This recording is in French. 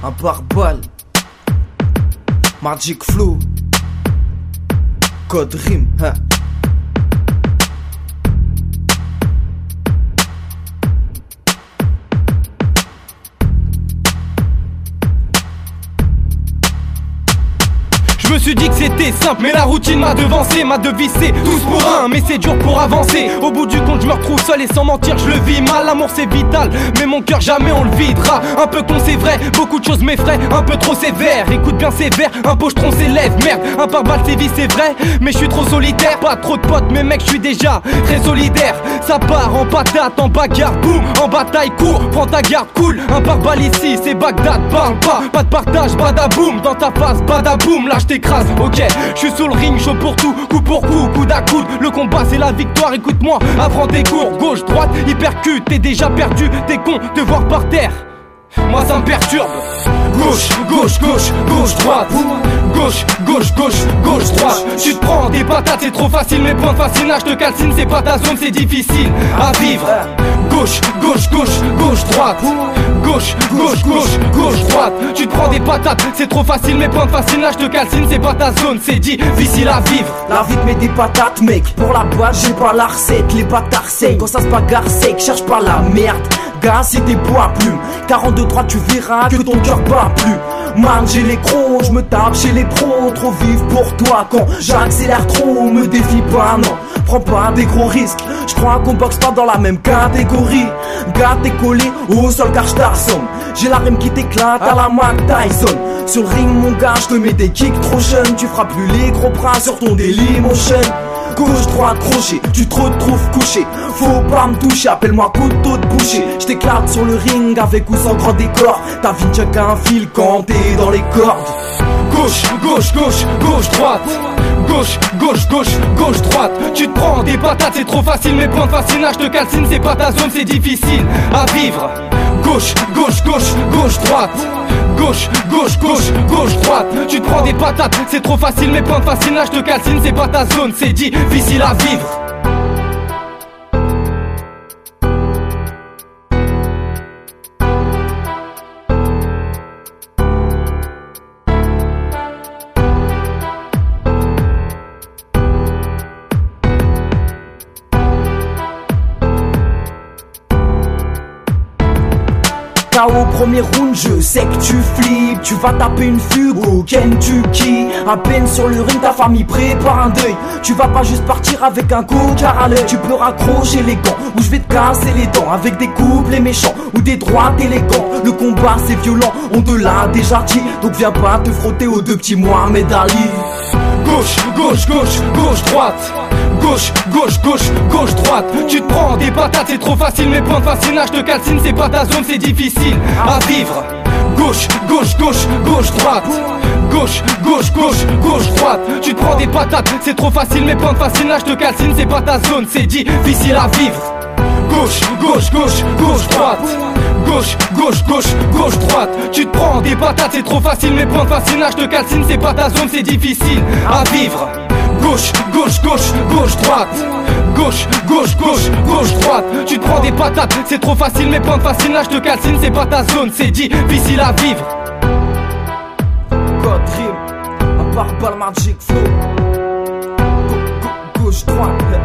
un pare-balles, Magic Flow, code rime, hein. Je me suis dit que c'était simple, mais la routine m'a devancé, m'a devissé, tous pour un, mais c'est dur pour avancer. Au bout du compte je me retrouve seul et sans mentir je le vis mal. L'amour c'est vital, mais mon cœur jamais on le videra. Un peu con c'est vrai, beaucoup de choses m'effraient, un peu trop sévère. Écoute bien c'est vert, un pochetron s'élève, merde. Un pare-balles c'est vie c'est vrai, mais je suis trop solitaire. Pas trop de potes mais mec je suis déjà très solidaire. Ça part en patate, en bagarre, boum, en bataille court, prends ta garde cool. Un pare-balles ici c'est Bagdad, parle pas de partage, badaboum. Dans ta face, badaboum, là je t'écrase, ok, je suis sous le ring, chaud pour tout, coup pour coup, coude à coude. Le combat c'est la victoire, écoute-moi, apprends tes cours. Gauche, droite, hypercute, t'es déjà perdu, t'es con de voir par terre. Moi ça me perturbe. Gauche, gauche, gauche, gauche, droite. Gauche, gauche, gauche, gauche, droite. Tu te prends des patates, c'est trop facile, mes points de fascinage, je te calcine, c'est pas ta zone, c'est difficile à vivre. Gauche, gauche, gauche, gauche, droite. Gauche, gauche, gauche, gauche, droite. Tu te prends des patates, c'est trop facile, mes points de fascinage, je te calcine, c'est pas ta zone, c'est difficile à vivre. La vie te met des patates mec, pour la boîte j'ai pas la recette. Les bâtards secs, quand ça se bagarre sec, cherche pas la merde. Gars si t'es bois plume, 42-3 tu verras que ton cœur bat plus. Man j'ai les crocs, je me tape chez les pros. Trop vif pour toi quand j'accélère trop. Me défie pas non, prends pas des gros risques. Je crois qu'on boxe pas dans la même catégorie. Gars t'es collé au sol car je t'assomme. J'ai la rime qui t'éclate à la Mike Tyson. Sur le ring mon gars je te mets des kicks trop jeunes. Tu feras plus les gros bras sur ton Dailymotion. Gauche, droite, crochet, tu te retrouves couché. Faut pas me toucher, appelle-moi couteau de boucher. Je t'éclate sur le ring avec ou sans grand décor. Ta vie ne tient qu'un fil quand t'es dans les cordes. Gauche, gauche, gauche, gauche, droite. Gauche, gauche, gauche, gauche, droite. Tu te prends des patates, c'est trop facile, mes points de fascinage, je te calcine, c'est pas ta zone, c'est difficile à vivre. Gauche, gauche, gauche, gauche, droite. Gauche, gauche, gauche, gauche, droite. Tu te prends des patates, c'est trop facile, mes points de fascinage, je te calcine, c'est pas ta zone, c'est difficile à vivre. Au premier round, je sais que tu flippes. Tu vas taper une fugue au Kentucky. À peine sur le ring, ta famille prépare un deuil. Tu vas pas juste partir avec un cocard à l'œil. Tu peux raccrocher les gants ou je vais te casser les dents. Avec des couplets méchants ou des droites élégants. Le combat c'est violent, on te l'a déjà dit. Donc viens pas te frotter aux deux petits Mohamed Ali. Gauche, gauche, gauche, gauche, droite. Gauche, gauche, gauche, gauche, droite. Tu te prends des patates, c'est trop facile, mes points de fascinage, je te calcine, c'est pas ta zone, c'est difficile à vivre. Gauche, gauche, gauche, gauche, droite. Gauche, gauche, gauche, gauche, droite. Tu te prends des patates, c'est trop facile, mes points de fascinage, je te calcine, c'est pas ta zone, c'est difficile à vivre. Gauche, gauche, gauche, gauche, droite. Gauche, gauche, gauche, gauche, droite. Tu te prends des patates, c'est trop facile, mes points de fascinage, je te calcine, c'est pas ta zone, c'est difficile à vivre. Gauche, gauche, gauche, gauche, droite. Gauche, gauche, gauche, gauche, droite. Tu te prends des patates, c'est trop facile, mes points de fascinage, je te calcine, c'est pas ta zone, c'est difficile à vivre. Code rime, un pare-balles Magic Flow. Gauche, droite.